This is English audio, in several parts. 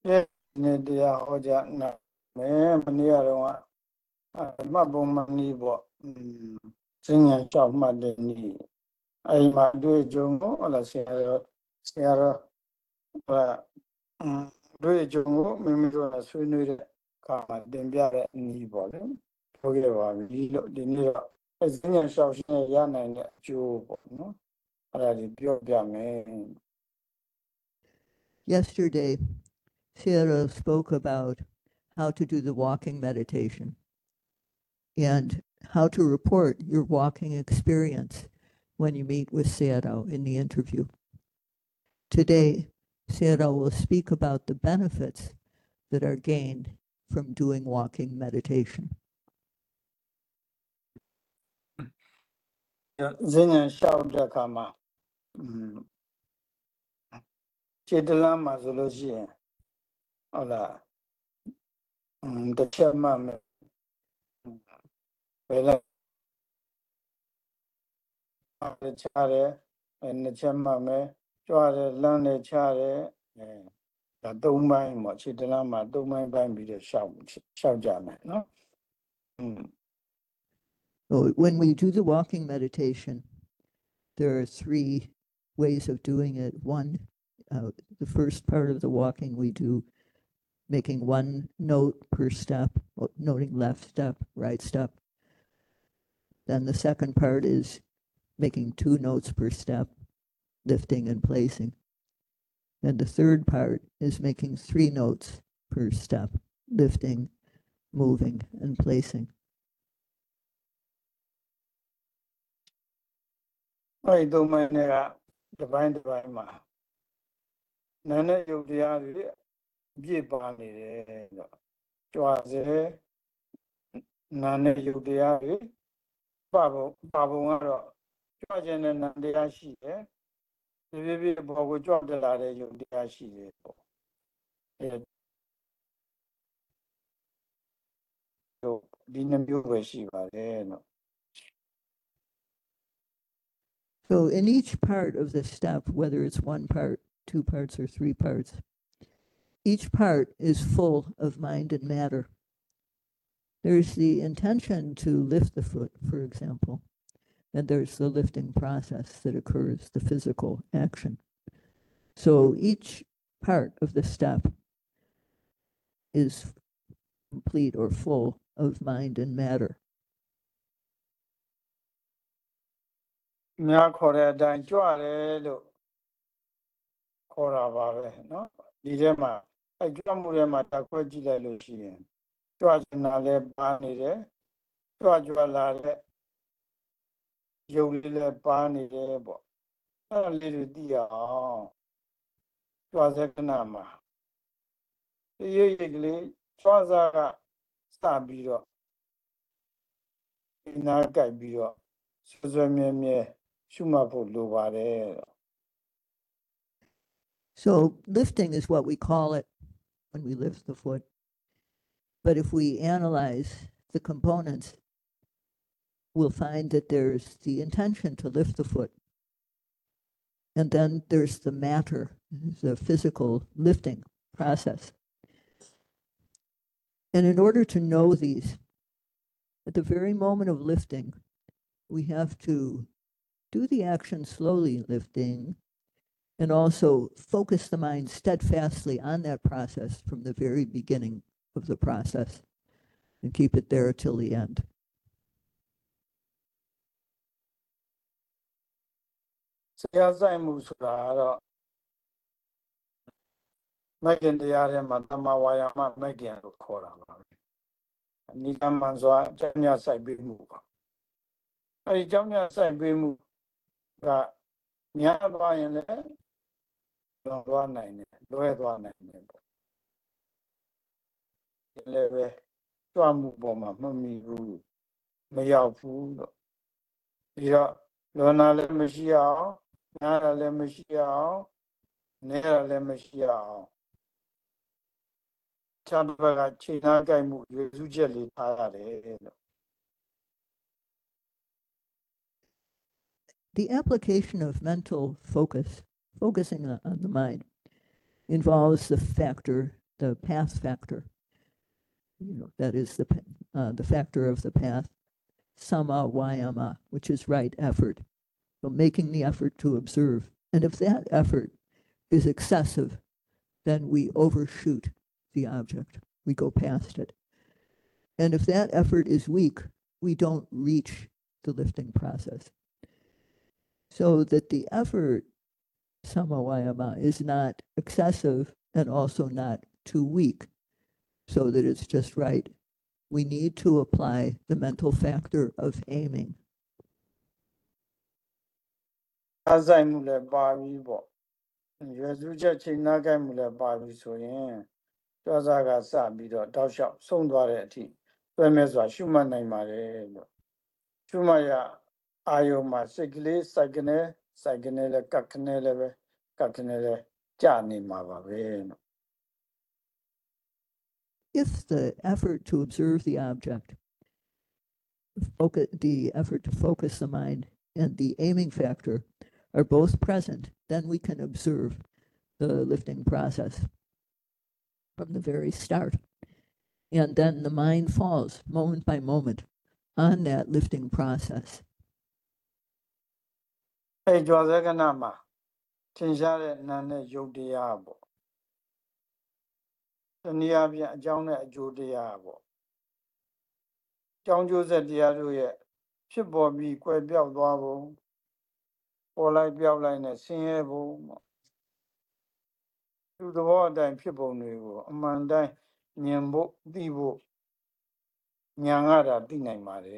Yes, Nidia Hoja na me Mania Mabumani bo sing and chop madeni. I might do a jungle or a Sierra do a jungle, Mimiro as we knew it. Kama Dembiara ni bottom. Forget about the near a sing and shop Yana and Joe. No, I did your man. Yesterday, Sarah spoke about how to do the walking meditation and how to report your walking experience when you meet with Sarah in the interview. Today, Sarah will speak about the benefits that are gained from doing walking meditation. Zing and shout the Kama. Chidala Mazology. Ola. The chairman. Well, the chare and the chairman. Joare land the chare. Don't mind much. Chidala, don't mind by me the shout jam. No. So when we do the walking meditation, there are three ways of doing it. One, the first part of the walking we do making one note per step, noting left step, right step. Then the second part is making 2 notes per step, lifting and placing. And the third part is making 3 notes per step, lifting, moving, and placing. I don't mind divine ma. Nana Yodia, give Bani. Joase Nana Yodia, Babu, Georgian and Nandia she. The baby boy dropped the ladder, Yodia she. Didn't you where she was there? So in each part of the step, whether it's 1 part, 2 parts, or 3 parts, each part is full of mind and matter. There's the intention to lift the foot, for example, and there's the lifting process that occurs, the physical action. So each part of the step is complete or full of mind and matter. Nya Korea Dan Joale Kora Babe, no? Didema, I Jamurema Takwaji Lucian. Georgianale Bani, Georgia Yolile Bani, a little dear. Georgianama. Usually, Swaza Stabiro. In our Gaibiro. Suzamia Shumapo Lubare. So lifting is what we call it when we lift the foot. But if we analyze the components, we'll find that there's the intention to lift the foot. And then there's the matter, the physical lifting process. And in order to know these, at the very moment of lifting, we have to do the action slowly, lifting, and also focus the mind steadfastly on that process from the very beginning of the process and keep it there till the end. Making the area Madama Wayama Megan Kora. Nikamanzwa, Jamia Sabi move. I Jamia Sabi move. Nyaba in there. Don't run nine. Don't run nine. Leve. Twamu Boma, Mummy Roo. Mayao food. Yeah. Lona Lemishia. Nara Lemishia. Nera Lemishia. Chanbaga China Guy moved usually tired. The application of mental focus, focusing on the mind, involves the factor the path factor. That is the factor of the path, sama vayama, which is right effort. So making the effort to observe. And if that effort is excessive, then we overshoot the object. We go past it. And if that effort is weak, we don't reach the lifting process. So that the effort, samavayama, is not excessive and also not too weak, so that it's just right. We need to apply the mental factor of aiming. အားဆိုင်မှုလည်းပါပြီးပေါ့ရွယ်စုချက်ချိန်နာကိုက်မှုလည်းပါပြီးဆိုရင်ကြွားစားကစပြီးတော့တောက်လျှောက်ဆုံးသွားတဲ့အထိတွဲမဲ့စွာရှုမှတ်နိုင်ပါတယ်လို့ရှုမှတ်ရအာယုံမှာစိတ်ကလေးစိုက်ကနေလည်းကတ်ကနေလည်းပဲကတ်ကနေလည်းကြာနေမှာပါပဲလို့ If the effort to observe the object, the effort to focus the mind, and the aiming factor are both present, then we can observe the lifting process from the very start. And then the mind falls moment by moment on that lifting process. အဲ့ကြွားစကနာမှာသင်ရှားတဲ့နာနဲ့ယုတ်တရားပေါ့တနည်းအားဖြင့်အကြောင်းနဲ့အကျိုးတရားပေါ့အကြောင်းကျိုးဆက်တရားတို့ရဲ့ဖြစ်ပေါ်ပြီးကွယ်ပြောက်သွားပုံပေါ်လိုက်ပြောက်လိုက်နဲ့ဆင်းရဲပုံပေါ့သူသဘောအတိုင်းဖြစ်ပုံတွေကိုအမှန်တိုင်းမြင်ဖို့သိဖို့ဉာဏ်ကသာသိနိုင်ပါတယ်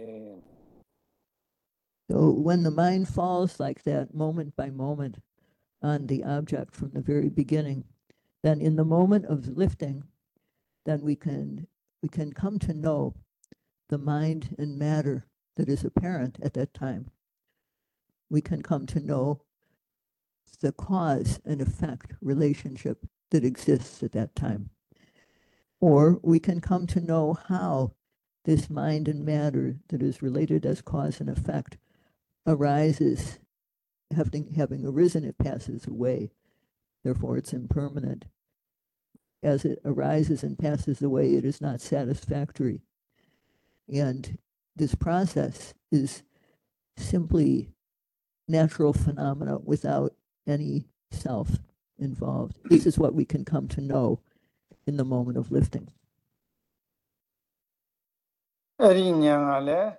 So when the mind falls like that moment by moment on the object from the very beginning, then in the moment of lifting, then we can come to know the mind and matter that is apparent at that time. We can come to know the cause and effect relationship that exists at that time. Or we can come to know how this mind and matter that is related as cause and effect arises. Having arisen, it passes away. Therefore, it's impermanent. As it arises and passes away, it is not satisfactory. And this process is simply natural phenomena without any self involved. This is what we can come to know in the moment of lifting. အဲ့ဒီဉာဏ်ကလည်း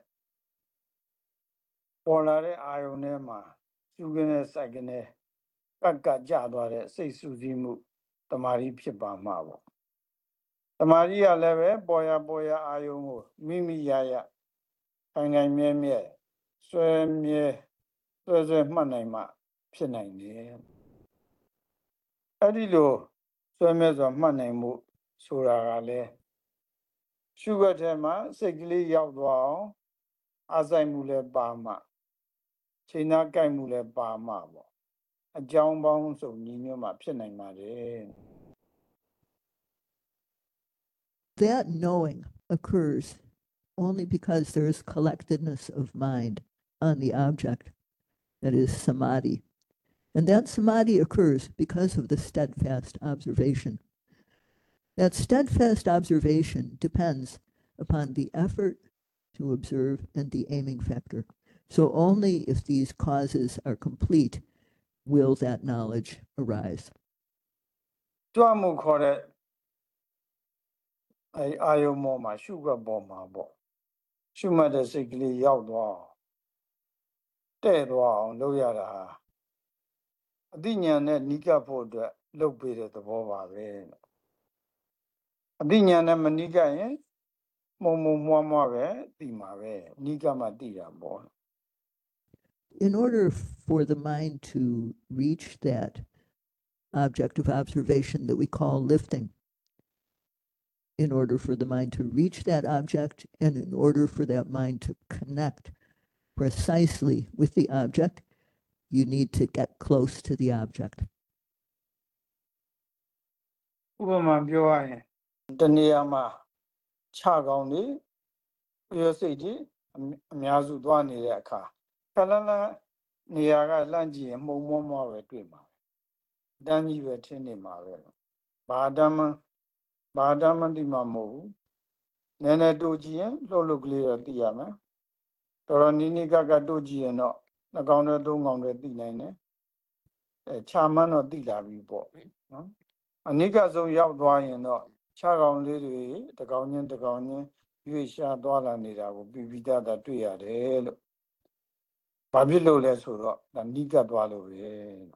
ပေါ်လာတဲ့အာယုန်ထဲမှာရှုခင်းတဲ့စိုက်ကနေကတ်ကြသွားတဲ့စိတ်ဆူဆီးမှုတမာရီဖြစ်ပါမှာပေါ့တမာရီကလည်းပဲပေါ်ရအာယုန်ကိုမိရခိုင်မြဲဆွဲမှတ်နိုင်မှဖြစ်နိုင်တယ်အဲ့ဒီလိုဆွဲမြဲစွာမှတ်နိုင်မှုဆိုတာကလည်းရှုွက်ထဲမှာစိတ်ကလေးရောက်သွားအောင်အားဆိုင်မှုလည်းပါမှချိန်နာကိုက်မှုလည်းပါမှပေါ့အကြောင်းပေါင်းစုံညီညွတ်မှဖြစ်နိုင်ပါတယ် That knowing occurs only because there is collectedness of mind on the object, that is samadhi. And that samadhi occurs because of the steadfast observation. That steadfast observation depends upon the effort to observe and the aiming factor. So only if these causes are complete will that knowledge arise. ကြွမှုခေါ်တဲ့အာယုံပေါ်မှာရှုွက်ပေါ်မှာပေါ့ရှုမှတ်တဲ့စိတ်ကလေးရောက်သွားအောင်တဲ့သွားအောင်လုပ်ရတာအသိဉာဏ်နဲ့နီးကပ်ဖို့အတွက်လုပ်ပေးတဲ့သဘောပါပဲအသိဉာဏ်နဲ့မနီးကပ်ရင်မှုံမွားပဲသိမှာပဲနီးကပ်မှသိတာပေါ့ In order for the mind to reach that object of observation that we call lifting, in order for the mind to reach that object, and in order for that mind to connect precisely with the object, you need to get close to the object. ဥပမာပြောရရင်တနေရာမှာခြကောင်းနေပြည့်စိတ်ကြီးအများစုသွားနေတဲ့အခါခလန်းနေရာကလှမ်းကြည့်ရင်မှုံမွားပဲတွေ့မှာတန်းကြီးပဲထင်းနေမှာပဲဘာတမ်း Badamandi Mamu, Nene Doji, Lolo Clear Tiama, Toranini Gaga Doji and not, Nagana Dong the Dinane, a chairman of Dila report. Anika so Yabdway and not, Charon Lady, the Ghanaian, you shall dollar Nida will be without that 2 years. Pablo less for the Nika Dwallo.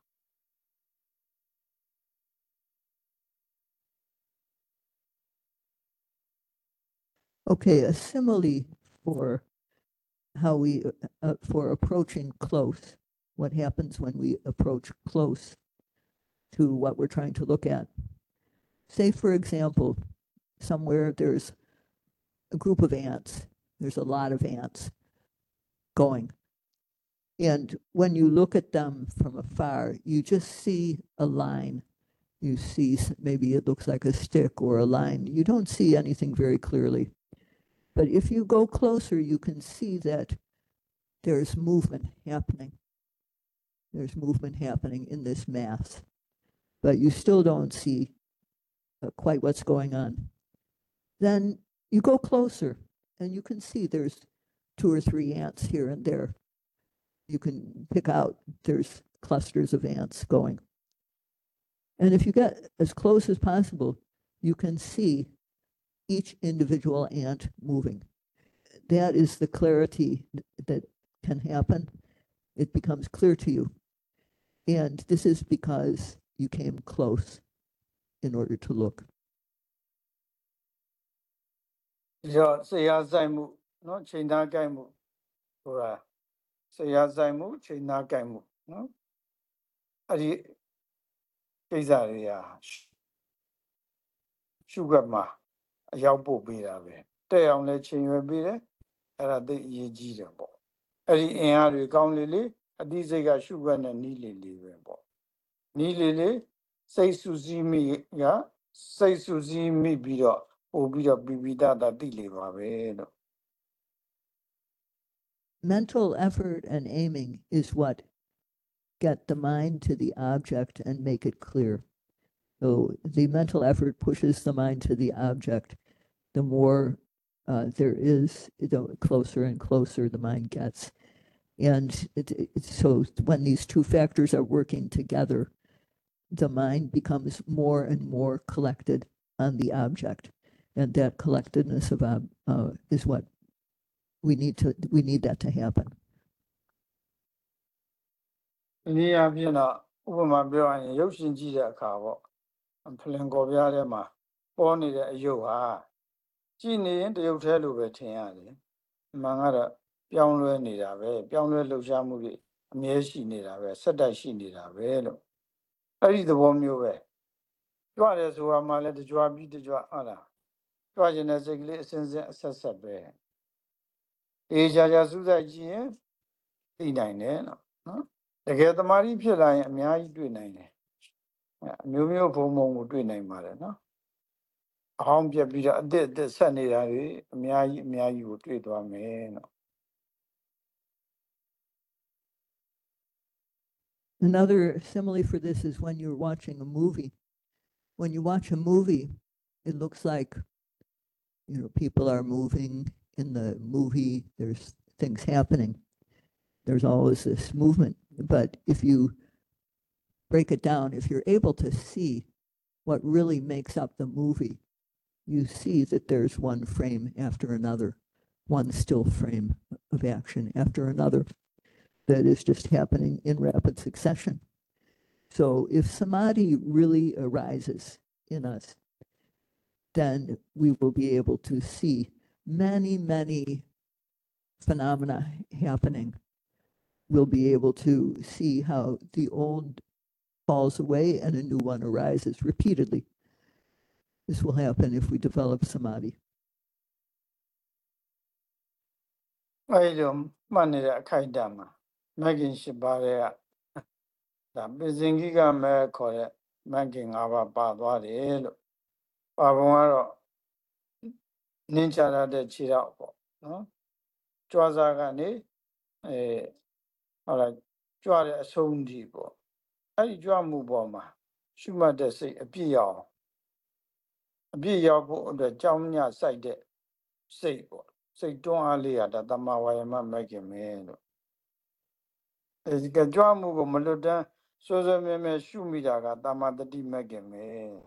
Okay, a simile for how we, for approaching close, what happens when we approach close to what we're trying to look at. Say, for example, somewhere there's a group of ants, there's a lot of ants going. And when you look at them from afar, you just see a line. You see, maybe it looks like a stick or a line. You don't see anything very clearly. But if you go closer, you can see that there's movement happening. There's movement happening in this mass. But you still don't see quite what's going on. Then you go closer and you can see there's 2 or 3 ants here and there. You can pick out there's clusters of ants going. And if you get as close as possible, you can see each individual ant moving. That is the clarity that can happen. It becomes clear to you. And this is because you came close in order to look. Say Zaimu, no China Gaimu, or say Zaimu, China Gaimu, no? Adi Pizaria Sugarma, a Yabu Birabe. They only change your beer, and the Yejabo. Adi Ari Gownlily, a Dizaga sugar and nearly livable. Nearly say Suzy me, ya, say Suzy me bida, or bida bibida that deliver. Mental effort and aiming is what get the mind to the object and make it clear. So the mental effort pushes the mind to the object. The more there is, the closer and closer the mind gets. And so when these 2 factors are working together, the mind becomes more and more collected on the object. And that collectedness of is what we need that to happen. Near Vienna, woman bearing Yoshin Gida Cabo, and Plengoviadema, born in a Yoa. Genie and the hotel over Tiani. Mangara, Pianlo Nida, Pianlo Lujamu, Mieshi Nida, Sadashi Nida, Velo. I read the warm you way. You are as who are my letter to beat the Joanna. Trajan as a glisten assessor bear. Asia Suza G. 9 no. The get the Mari Pila, Mia 9. Mumio Pomo would do 9 mother, no. Home Pia did the Sunday, Mia you would treat one man. Another simile for this is when you're watching a movie. When you watch a movie, it looks like, people are moving in the movie. There's things happening. There's always this movement. But if you break it down, if you're able to see what really makes up the movie, you see that there's one frame after another, one still frame of action after another that is just happening in rapid succession. So if samadhi really arises in us, then we will be able to see many, many phenomena happening. We'll be able to see how the old falls away and a new one arises repeatedly. This will happen if we develop samadhi. I don't money that Kaidama. Making Shibarea. The Bizingiga may call it making our Badwadi. Pavaro Ninja de Chirapo. No? Chwazagani, like Jwada a sound depot. I draw Muboma. Shuma de say a piao. အပြည့်ရောက်ဖို့အတွက်ကြောင်းမြစိုက်တဲ့စိတ်ပေါ့စိတ်တွန်းအားလေးရတာတမဝါယမမဲ့ခင်ပဲလို့အဲဒီကကြွမှုကိုမလွတ်တမ်းစွဲစွဲမြဲမြဲရှုမိတာကတမတတိမဲ့ခင်ပဲ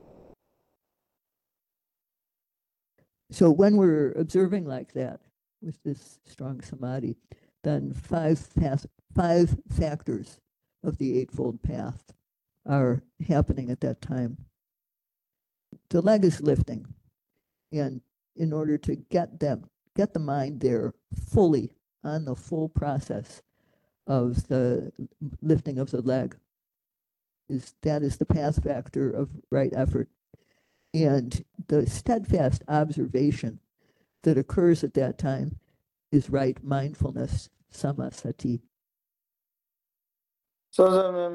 So when we're observing like that with this strong samadhi, then five factors of the Eightfold Path are happening at that time. The leg is lifting, and in order to get the mind there fully on the full process of the lifting of the leg, that is the path factor of right effort. And the steadfast observation that occurs at that time is right mindfulness, samasati. So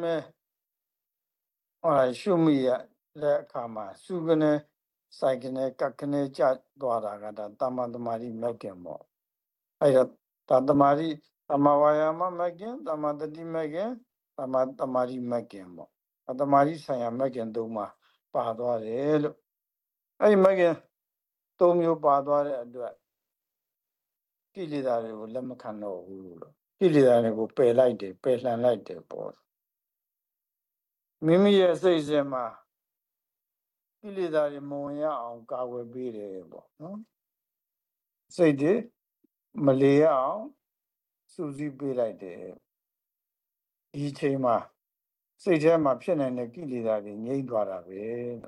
shumi le kama sugane saikane kakane chat dwara gata tamadamari mekin mo. Ayda tatamari tamawayama mekin, tamadati mekin, tamadamari mekin mo. Tatamari saya mekin duma padware. Ay mekin tomyo padware adwa. Kilidare wo lemakano hulo. Kilidare wo pay like de, pay like de boss. Mimi ye say zema. ကိလေသာတွေမဝင်ရအောင်ကာဝယ်ပေးတယ်ပေါ့နော်စိတ်တွေမလေရအောင်စူးစီးပေးလိုက်တယ်ဒီအချိန်မှာစိတ်ထဲမှာဖြစ်နေတဲ့ကိလေသာတွေငြိမ့်သွားတာပဲ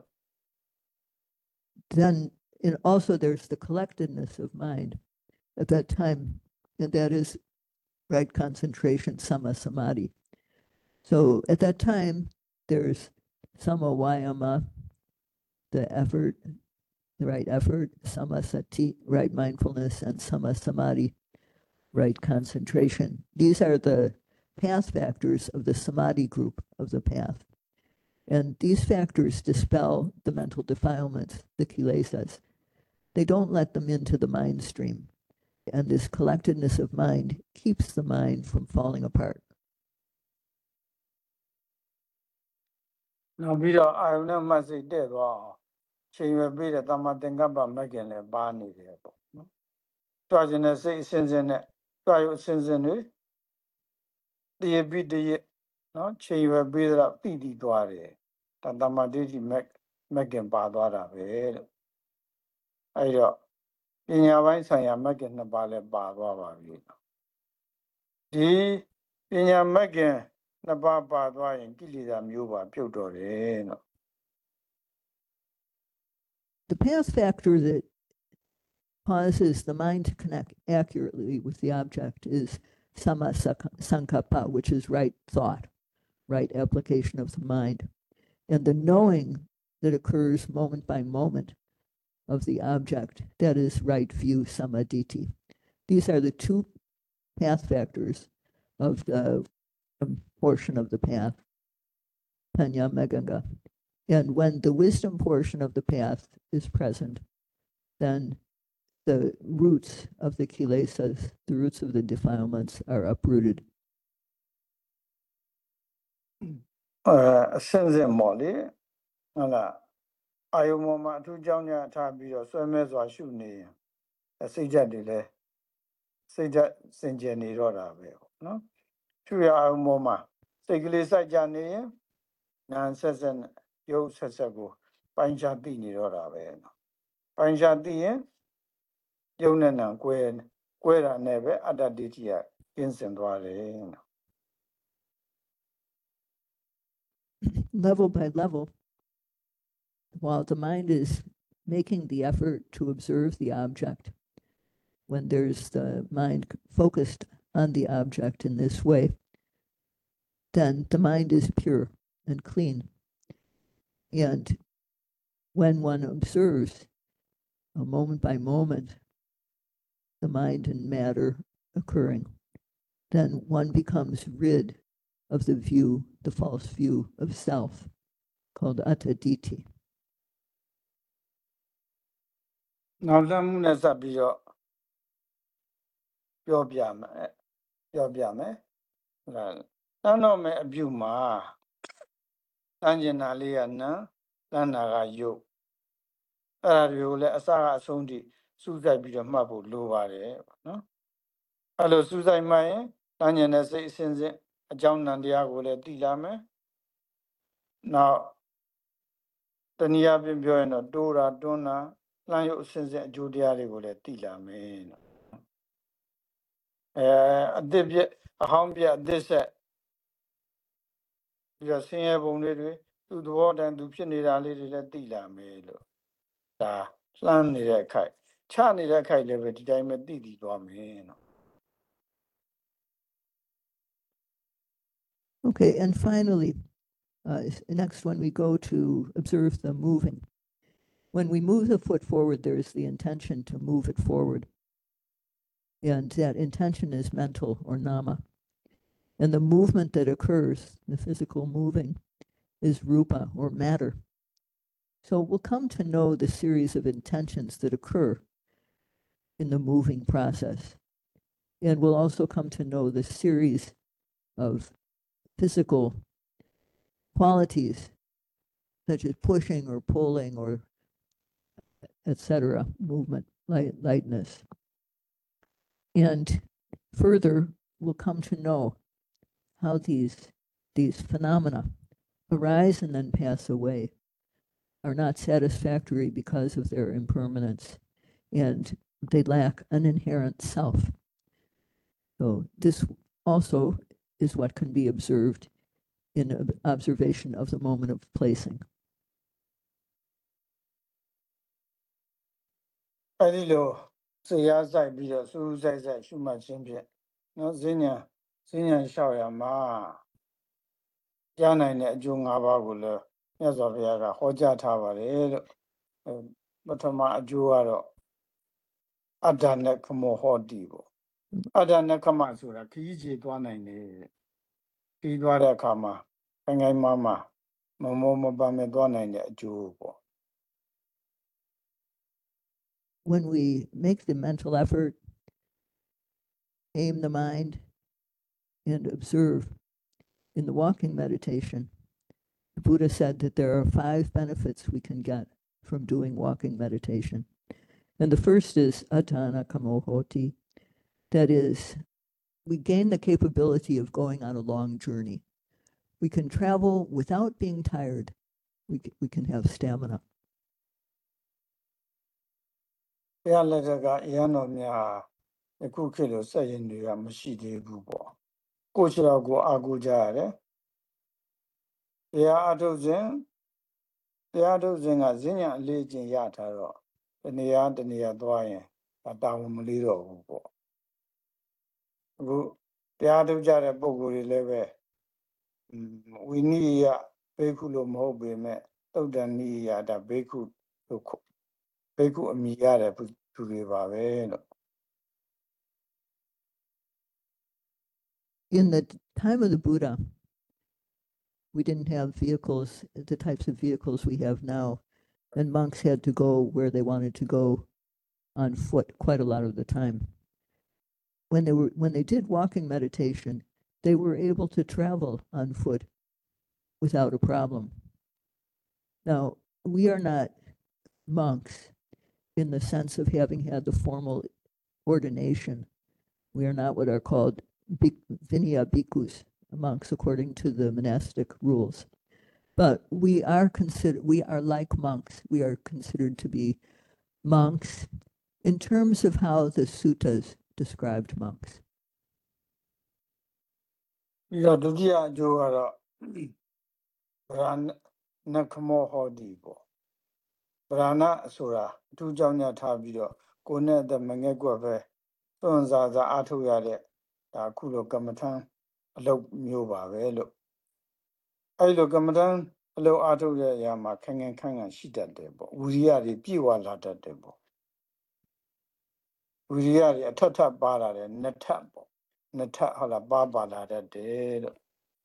Then also there's the collectedness of mind at that time, and that is right concentration, sama samadhi. So at that time there's sama vayama, the effort, the right effort, samasati, right mindfulness, and sama samadhi, right concentration. These are the path factors of the samadhi group of the path. And these factors dispel the mental defilements, the kilesas. They don't let them into the mind stream. And this collectedness of mind keeps the mind from falling apart. နောက်ပြီးတော့အာယုန်နဲ့မှတ်စိတ်တဲ့သွားအောင်ချိန်ရွယ်ပေးတဲ့တမသင်္ကပ္ပမဂ်ခင်လည်းပါနေတယ်ပေါ့နော်တွားခြင်းနဲ့စိတ်အစဉ်စဉ်နဲ့တွားရုပ်အစဉ်စဉ်တွေတရပိတရနော်ချိန်ရွယ်ပေးတော့တိတိသွားတယ်တမဒိဋ္ဌိမဂ်ခင်ပါသွားတာပဲလို့အဲ့တော့ပညာပိုင်းဆိုင်ရာမဂ်ခင်နှစ်ပါးလည်းပါသွားပါပြီဒီပညာမဂ်ခင်နှစ်ပါးပါသွားရင်ကိလေသာမျိုးပါပြုတ်တော့တယ်နော် The path factor that causes the mind to connect accurately with the object is sama sankappa, which is right thought, right application of the mind. And the knowing that occurs moment by moment of the object, that is right view, samaditi. These are the two path factors of the portion of the path, Panya Meganga. And when the wisdom portion of the path is present, then the roots of the kilesas, the roots of the defilements, are uprooted. အစင်စင်ပေါ့လေဟုတ်လားအာယုံပေါ်မှာအထူးကြောင့်ညထားပြီးတော့ဆွဲမဲစွာရှုနေရင်စိတ်ဓာတ်တွေလည်းစိတ်ဓာတ်စင်ကြယ်နေတော့တာပဲနော်ရှုရအောင်ပေါ်မှာစိတ်ကလေးစိုက်ကြနေရင်နာဆက်ဆက်ရုပ်ဆက်ဆက်ကိုပိုင်းခြားသိနေတော့တာပဲနော်ပိုင်းခြားသိရင်ရုပ်နဲ့နာကွဲတာနဲ့ပဲအတ္တဒိဋ္ဌိကကျင်းစင်သွားတယ်နော် Level by level, while the mind is making the effort to observe the object, when there's the mind focused on the object in this way, then the mind is pure and clean. And when one observes moment by moment the mind and matter occurring, then one becomes rid of the view, the false view of self, called attaditi. နောက်လမ်းမှုနဲ့စပ်ပြီးတော့ပြောပြမယ်ဟုတ်လားတန်းတော်မဲ့အပြုမှာတန်းကျင်တာလေးကနံတန်းတာကယုတ်အဲ့ဒါတွေကိုလည်းအစကအဆုံးထိစူးစိုက်ပြီးတော့မှတ်ဖို့လိုပါတယ်နော်အဲ့လိုစူးစိုက်မှရင်တန်းကျင်တဲ့စိတ်အစဉ်စဉ်အကြောင်းနံတရားကိုလည်းသိလာမယ်နောက်တနည်းအားဖြင့်ပြောရင်တော့တိုးတာတွန်းတာလှမ်းရုပ်အစဉ်စဉ်အကျိုးတရားတွေကိုလည်းသိလာမယ်နော်အသစ်ပြအဟောင်းပြအသစ်ဆက်ပြီးတော့ဆင်းရဲပုံတွေသူ့သဘောတန်သူဖြစ်နေတာလေးတွေလည်းသိလာမယ်လို့ဒါလှမ်းနေတဲ့အခိုက်ချနေတဲ့အခိုက်လည်းပဲဒီတိုင်းပဲသိသွားမယ်နော် Okay, and finally, next when we go to observe the moving. When we move the foot forward, there is the intention to move it forward. And that intention is mental or nama. And the movement that occurs, the physical moving, is rupa or matter. So we'll come to know the series of intentions that occur in the moving process. And we'll also come to know the series of physical qualities, such as pushing or pulling or etc., movement, lightness. And further, we'll come to know how these phenomena arise and then pass away, are not satisfactory because of their impermanence, and they lack an inherent self. So this also is what can be observed in observation of the moment of placing. အဲ့ဒီလိုစေရဆိုင်ပြီးတော့စူးစိုက်ရှုမှတ်ခြင်းဖြင့်နော်ဈဉ္ဉံလျှောက်ရမှာကြားနိုင်တဲ့အကျိုး၅ပါးကိုလည်းမြတ်စွာဘုရားကဟောကြားထားပါတယ်လို့ပထမအကျိုးကတော့အတ္တနဲ့ခမောဟောတိပေါ့အတ္တနဲ့ခမဆိုတာခရီးခြေသွားနိုင်တယ်ခရီးသွားတဲ့အခါမှာခိုင်ခိုင်မာမာမမောမပန်းမဲ့သွားနိုင်တဲ့အကျိုးပေါ့ When we make the mental effort, aim the mind, and observe in the walking meditation, the Buddha said that there are 5 benefits we can get from doing walking meditation. And the first is atthana kamohoti. That is, we gain the capability of going on a long journey. We can travel without being tired. We can have stamina. ဘုရားလက်ထက်ကအရဟံတော်များအခုခေတ်လိုစက်ရင်တွေကမရှိသေးဘူးပေါ့ကိုယ့်ခြေတော်ကိုအားကိုးကြရတယ်တရားအထုတ်စဉ်ကဈဉ္ဉံအလေးကျင့်ရထားတော့တနေရာသွားရင်တာဝန်မလေးတော့ဘူးပေါ့အခုတရားထုတ်ကြတဲ့ပုဂ္ဂိုလ်တွေလည်းပဲဝိနည်းယဘေက္ခုလို့မဟုတ်ပေမဲ့သုတ်တန်နည်းယဒါဘေက္ခုလို့ဘေက္ခုအမိရတဲ့သူတွေပါပဲလို့ In the time of the Buddha, we didn't have vehicles, the types of vehicles we have now, and monks had to go where they wanted to go on foot quite a lot of the time. When they did walking meditation, they were able to travel on foot without a problem. Now, we are not monks in the sense of having had the formal ordination. We are not what are called Vinaya bhikkhus, monks according to the monastic rules. But we are like monks. We are considered to be monks in terms of how the suttas described monks. ပြီးတော့ဒုတိယအကျိုးကတော့ဗရဏခမောဟောတိပေါ့ဗရဏဆိုတာအထူးကြောင့်ညထားပြီးတော့ကိုယ်နဲ့အသက်မငဲ့ကွက်ပဲသွန်စားအားထုတ်ရတဲ့ဒါအခုလိုကမ္မထံအလုပ်မျိုးပါပဲလို့အဲ့လိုကမ္မထံအလုပ်အားထုတ်ရရမှာခန့်ခန့်ရှိတတ်တယ်ပေါ့ဝိရိယတွေပြည့်ဝလာတတ်တယ်ပေါ့ဝိရိယတွေအထက်ထပ်ပါလာတယ်နှစ်ထပ်ပေါ့နှစ်ထပ်ဟုတ်လားပါလာတတ်တယ်လို့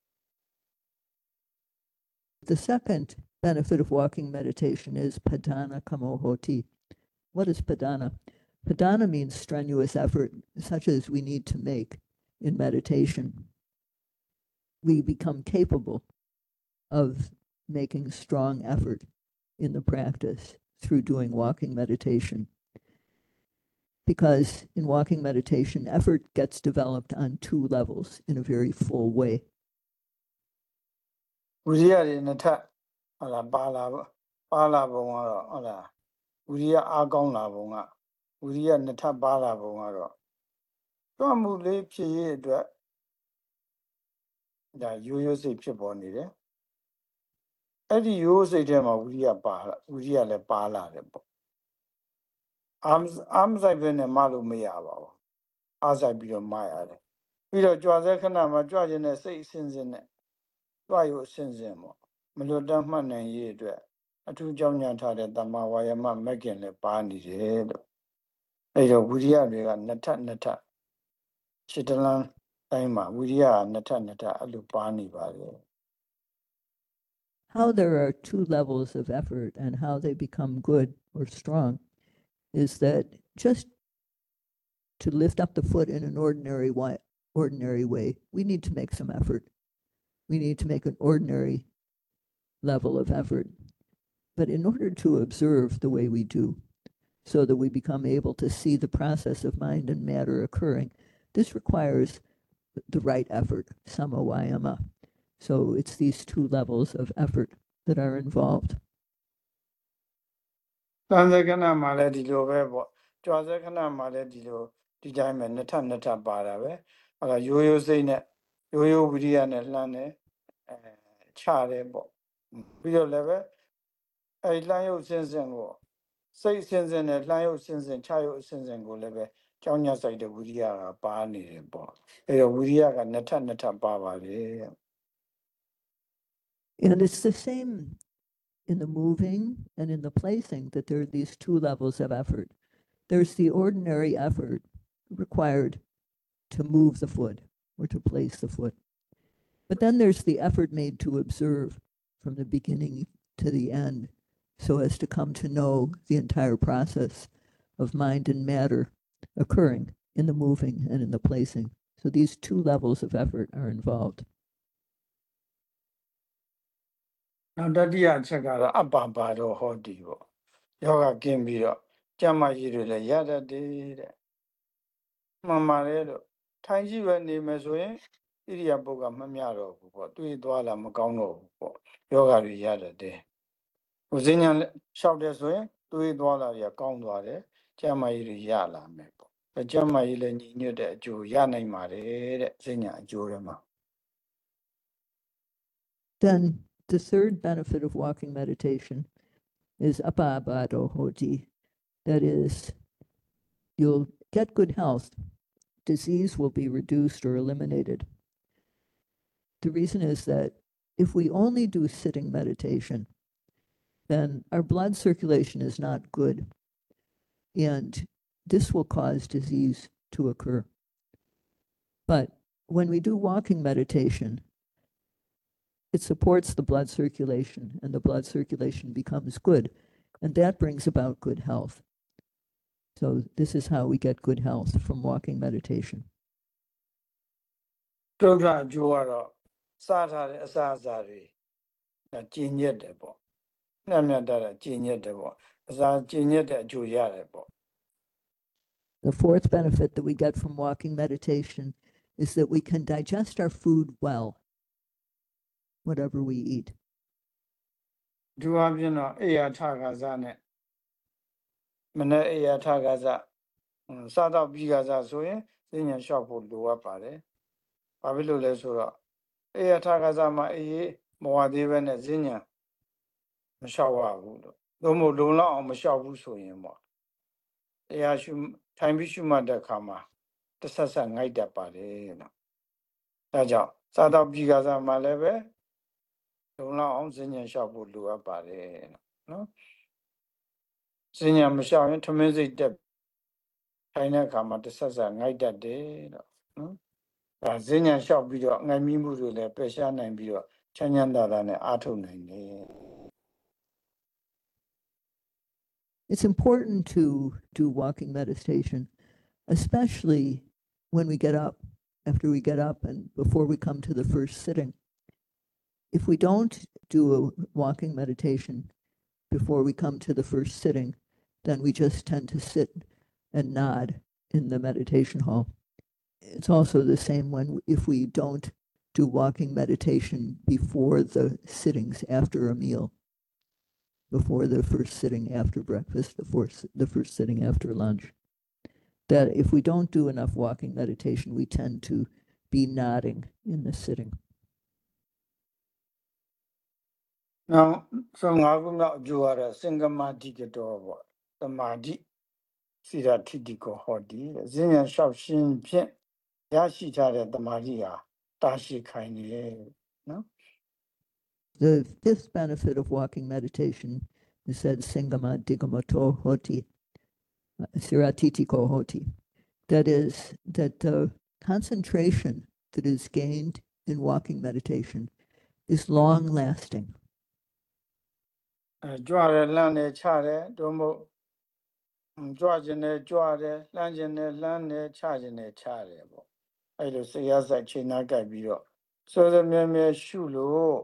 The second benefit of walking meditation is padana kamohoti. What is padana? Padana means strenuous effort, such as we need to make in meditation. We become capable of making strong effort in the practice. through doing walking meditation. Because in walking meditation, effort gets developed on two levels in a very full way. ဝိရိယတွေနှစ်ထပ်ဟုတ်လားပါလာပုံကတော့ဟုတ်လားဝိရိယအားကောင်းလာပုံကဝိရိယနှစ်ထပ်ပါလာပုံကတော့တွတ်မှုလေးဖြစ်ရအတွက်ဒါရိုးရိုးစိတ်ဖြစ်ပေါ်နေတယ်အဲ့ဒီရိုးစိတ်ထဲမှာဝိရိယလည်းပါလာတယ်ပေါ့အာမဆိုင်ပဲနဲ့မလို့မရပါဘူးအားဆိုင်ပြီးတော့မရတယ်ပြီးတော့ကြွားစဲခဏမှာကြွခြင်းနဲ့စိတ်အစဉ်စဉ်နဲ့ကြွားရုံအစဉ်စဉ်ပေါ့မလွတ်တမ်းမှတ်နိုင်ရေးအတွက်အထူးကြောင့်ညာထားတဲ့တမ္မာဝါယမမက်ကင်လည်းပါနေတယ်လို့အဲ့တော့ဝိရိယတွေကနှစ်ထပ်ခြေတလန်းတိုင်းမှာဝိရိယကနှစ်ထပ်အဲ့လိုပါနေပါတယ် How there are two levels of effort and how they become good or strong is that just to lift up the foot in an ordinary way, we need to make some effort. We need to make an ordinary level of effort. But in order to observe the way we do, so that we become able to see the process of mind and matter occurring, this requires the right effort, samavayama. So it's these two levels of effort that are involved. တန်စကနာမှာလည်းဒီလိုပဲပေါ့ကြွားစဲခဏမှာလည်းဒီလိုဒီတိုင်းပဲနှစ်ထပ်ပါတာပဲအဲ့ဒါရိုးရိုးစိတ်နဲ့ရိုးရိုးဝိရိယနဲ့လှမ်းတယ်ချတယ်ပေါ့ပြီးတော့လည်းပဲအဲ့လှမ်းရုပ်စဉ်စဉ်ကိုစိတ်စဉ်စဉ်နဲ့လှမ်းရုပ်စဉ်စဉ်ချရုပ်စဉ်စဉ်ကိုလည်းပဲကြောင်းညက်ဆိုင်တဲ့ဝိရိယကပါနေတယ်ပေါ့အဲ့တော့ဝိရိယကနှစ်ထပ်ပါပါလေ And it's the same in the moving and in the placing, that there are these two levels of effort. There's the ordinary effort required to move the foot or to place the foot. But then there's the effort made to observe from the beginning to the end, so as to come to know the entire process of mind and matter occurring in the moving and in the placing. So these two levels of effort are involved. နောက်တတိယအချက်ကတော့အပ္ပပါတော့ဟောဒီပေါ့ယောဂကင်းပြီးတော့ကျမ်းမာရေးတွေလည်းရတတ်တယ်တဲ့မှန်ပါတယ်လို့ထိုင်ကြည့်ပဲနေမယ်ဆိုရင်ဣရိယာပုတ်ကမမျှတော့ဘူးပေါ့တွေးသွားလာမကောင်းတော့ဘူးပေါ့ယောဂတွေရတတ်တယ်ဟိုဈဉ္ညာလျှောက်တယ်ဆိုရင်တွေးသွားလာတွေကကောင်းသွားတယ်ကျမ်းမာရေးတွေရလာမယ်ပေါ့ကျမ်းမာရေးလည်းညီညွတ်တဲ့အကျိုးရနိုင်ပါတယ်တဲ့ဈဉ္ညာအကျိုးတွေမှာ Then the third benefit of walking meditation is apabado hoti. That is, you'll get good health. Disease will be reduced or eliminated. The reason is that if we only do sitting meditation, then our blood circulation is not good. And this will cause disease to occur. But when we do walking meditation, it supports the blood circulation, and the blood circulation becomes good, and that brings about good health. So this is how we get good health from walking meditation. ဒုက္ခအကျိုးကတော့စားထားတဲ့အစာအစာတွေကျဉ်ညက်တယ်ပေါ့နှံ့မြတ်တာကျဉ်ညက်တယ်ပေါ့အစာကျဉ်ညက်တဲ့အကျိုးရတယ်ပေါ့ The fourth benefit that we get from walking meditation is that we can digest our food well, whatever we eat. ဒီအပြင်တော့အေယာထကစားနဲ့မနေ့အေယာထကစားစားတော့ပြီးကစားဆိုရင်ဈဉ္ညာလျှောက်ဖို့လိုအပ်ပါတယ်။ဘာဖြစ်လို့လဲဆိုတော့အေယာထကစားမှာအေးမဝသေးပဲနဲ့ဈဉ္ညာမလျှောက်ရဘူးလို့။သို့မဟုတ်လုံလောက်အောင်မလျှောက်ဘူးဆိုရင်ပေါ့။အေယာရှုထိုင်ပြီးရှုမှတ်တဲ့အခါမှာတဆက်ငိုက်တတ်ပါတယ်လို့။ဒါကြောင့်စားတော့ပြီးကစားမှာလည်းပဲလုံလောက်အောင်ဈဉ္ညာလျှောက်ဖို့လိုအပ်ပါတယ်နော်ဈဉ္ညာမလျှောက်ရင်ထမင်းစိတ်တက်ထိုင်တဲ့အခါမှာတဆက်ငိုက်တတ်တယ်တော့နော်ဒါဈဉ္ညာလျှောက်ပြီးတော့ငိုက်မိမှုတွေလည်းပယ်ရှားနိုင်ပြီးတော့ချမ်းချမ်းသာသာနဲ့အားထုတ်နိုင်တယ် It's important to do walking meditation, especially when we get up, after we get up and before we come to the first sitting. If we don't do a walking meditation before we come to the first sitting, then we just tend to sit and nod in the meditation hall. It's also the same if we don't do walking meditation before the sittings after a meal, before the first sitting after breakfast, the first sitting after lunch. That if we don't do enough walking meditation, we tend to be nodding in the sitting. Now, so Ngavuna Juara, Singamati the Madi, Sira Titico Hodi, Zinyan Shaoshin Pien, Yashita the Maria, Tashi Kaini, no? The fifth benefit of walking meditation is said Singama Digamato Hoti, Siratitiko Hoti. That is, that the concentration that is gained in walking meditation is long lasting. Juara Lane Chare, Domo Georgian Juare, Langen Lane, Charging Chare. I do say as I Chinaga Biro. So the Meme Shulu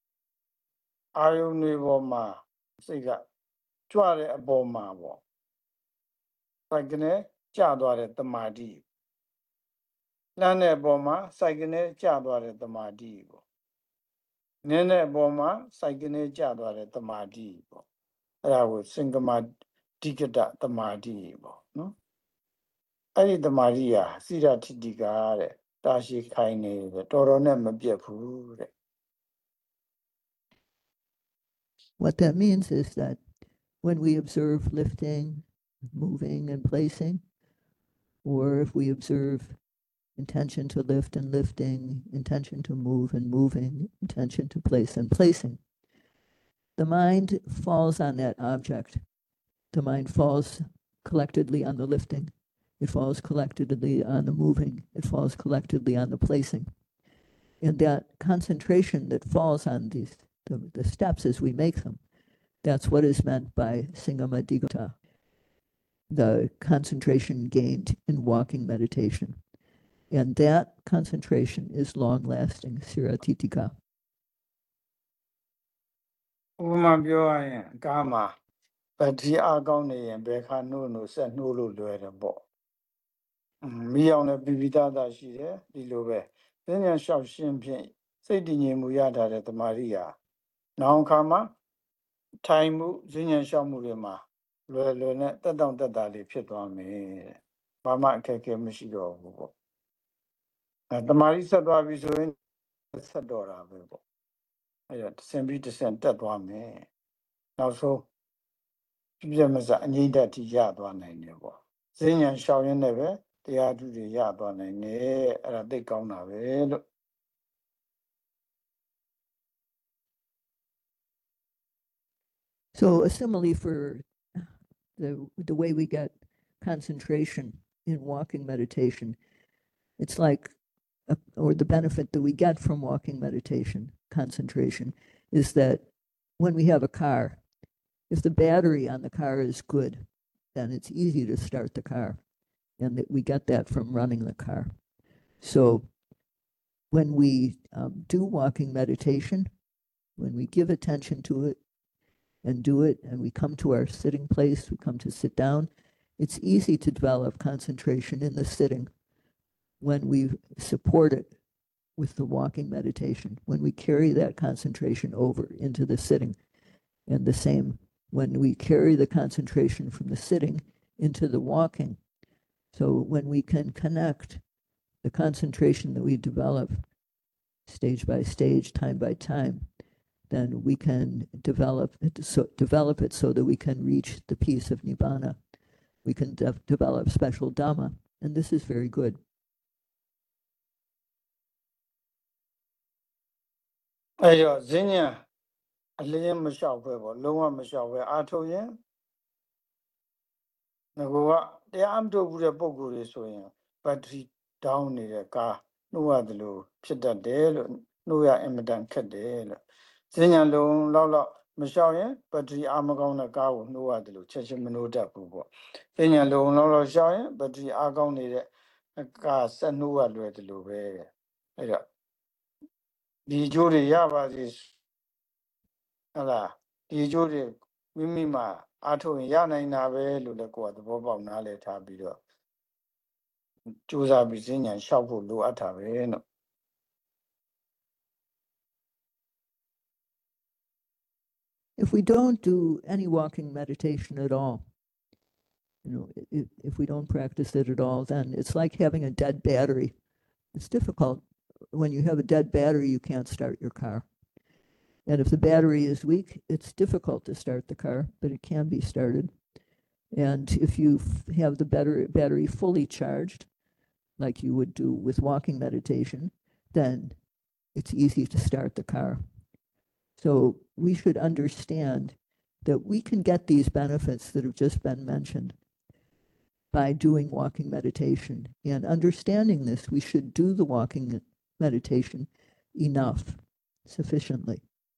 Ayunivoma, Siga, Juare Aboma. Sagane, Jadware the Madi. Lane Boma, Sagane, Jadware the Madi. Nene Boma, Sagane, Jadware the Madi. I would sing my Digata the Madi. No? I the Maria, Sira Tidigare, Tashi Kaine, the Toronem Biapu. What that means is that when we observe lifting, moving, and placing, or if we observe intention to lift and lifting, intention to move and moving, intention to place and placing, the mind falls on that object. The mind falls collectedly on the lifting. It falls collectedly on the moving. It falls collectedly on the placing. And that concentration that falls on the steps as we make them, that's what is meant by Singama Digata, the concentration gained in walking meditation. And that concentration is long-lasting, Siratitika. Gama, but the Agoni and Becca no said no load bo. Me on a bibita that she there, below. Then you shall champagne, say the Muyada at the Maria. Now, Kama, time, Zinian Shamurima, Luna, the down the dali pit on me. Mama Kake Mishigo. At the Marisa Babi doing Sadora. I had simply to send that one me. Now so. Pijamasa need that yard one neighbor. Zinian shouting never, they are to the yard one and they come away. So a simile for the way we get concentration in walking meditation, it's like, or the benefit that we get from walking meditation, concentration, is that when we have a car, if the battery on the car is good, then it's easy to start the car. And that we get that from running the car. So when we do walking meditation, when we give attention to it and do it, and we come to our sitting place, we come to sit down, it's easy to develop concentration in the sitting when we support it with the walking meditation, when we carry that concentration over into the sitting. And the same when we carry the concentration from the sitting into the walking. So when we can connect the concentration that we develop stage by stage, time by time, then we can develop it so that we can reach the peace of Nibbana. We can develop special Dhamma, and this is very good. Ayo, Zinia, a little Michelle, lower Michelle, Atoya. Nagoa, the arm to Buddha Bogu is so but he down in a car, no other low, Pita Dale, no ya emidan cadale. Zinia long, Lala, Michelle, but the Armagon a cow, no other low, Cheshimano Dapu. Zinia long, Lala Shire, but the Argon a car, send no other at the low. The jury Yava is Allah, the jury မိမိမှာအားထုတ်ရင်ရနိုင်တာပဲလို့လည်းကိုယ်ကသဘောပေါက်နားလည်ထားပြီးတော့ကြိုးစားပြီးဈဉ္ဉံလျှောက်ဖို့လိုအပ်တာပဲလို့ If we don't do any walking meditation at all, if we don't practice it at all, then it's like having a dead battery. It's difficult. When you have a dead battery, you can't start your car. And if the battery is weak, it's difficult to start the car, but it can be started. And if you have the battery fully charged, like you would do with walking meditation, then it's easy to start the car. So we should understand that we can get these benefits that have just been mentioned by doing walking meditation. And understanding this, we should do the walking meditation enough, sufficiently.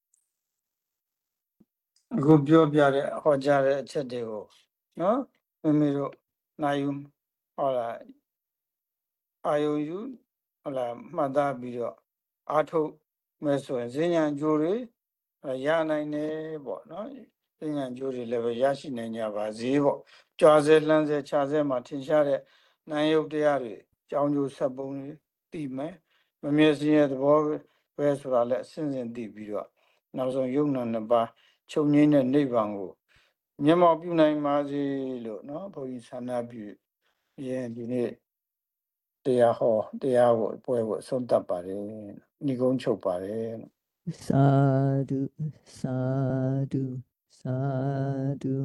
အခုပြောပြတဲ့ဟောကြားတဲ့အချက်တွေကိုနော်မိမိတို့နိုင်ယူဟုတ်လားအာယုံယူဟုတ်လားမှတ်သားပြီးတော့အားထုတ်မဲ့ဆိုရင်ဈဉ္ဉံကြိုးတွေရနိုင်တယ်ပေါ့နော်ဈဉ္ဉံကြိုးတွေလည်းပဲရရှိနိုင်ကြပါစေပေါ့ကြွားစေလှမ်းစေခြားစေမှာထင်ရှားတဲ့နာယုတ်တရားတွေကြောင်းကျိုးဆက်ပုံတွေသိမယ်မမြဲစင်းရဲ့သဘောပဲဆိုတာလည်းအစဉ်စဉ်သိပြီးတော့နောက်ဆုံးယုံနာနှစ်ပါးချုပ်ငြိမ်းတဲ့နိဗ္ဗာန်ကိုမျက်မှောက်ပြုနိုင်ပါစေလို့နော်ဘုန်းကြီးဆန္ဒပြုရင်ဒီနေ့တရားဟောတရားကိုပွဲကိုအဆုံးသတ်ပါတယ်ဏိကုံးချုပ်ပါတယ် Sadhu, sadhu, sadhu.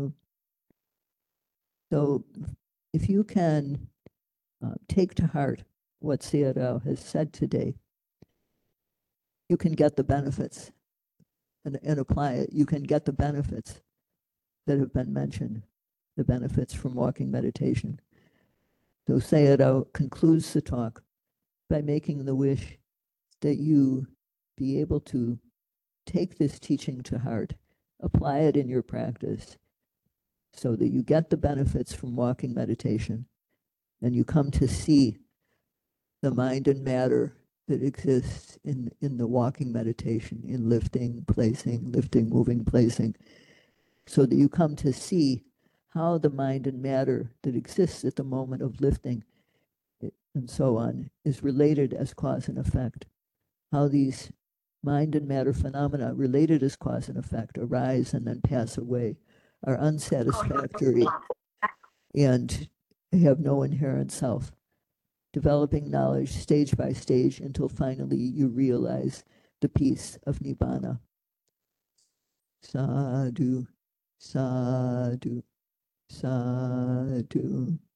So if you can take to heart what Sayadaw has said today, you can get the benefits and apply it. You can get the benefits that have been mentioned, the benefits from walking meditation. So Sayadaw concludes the talk by making the wish that you be able to take this teaching to heart, apply it in your practice, so that you get the benefits from walking meditation, and you come to see the mind and matter that exists in the walking meditation, in lifting, placing, lifting, moving, placing, so that you come to see how the mind and matter that exists at the moment of lifting and so on is related as cause and effect, how these mind and matter phenomena related as cause and effect arise and then pass away, are unsatisfactory and have no inherent self, developing knowledge stage by stage until finally you realize the peace of Nibbana. Sadhu, sadhu, sadhu.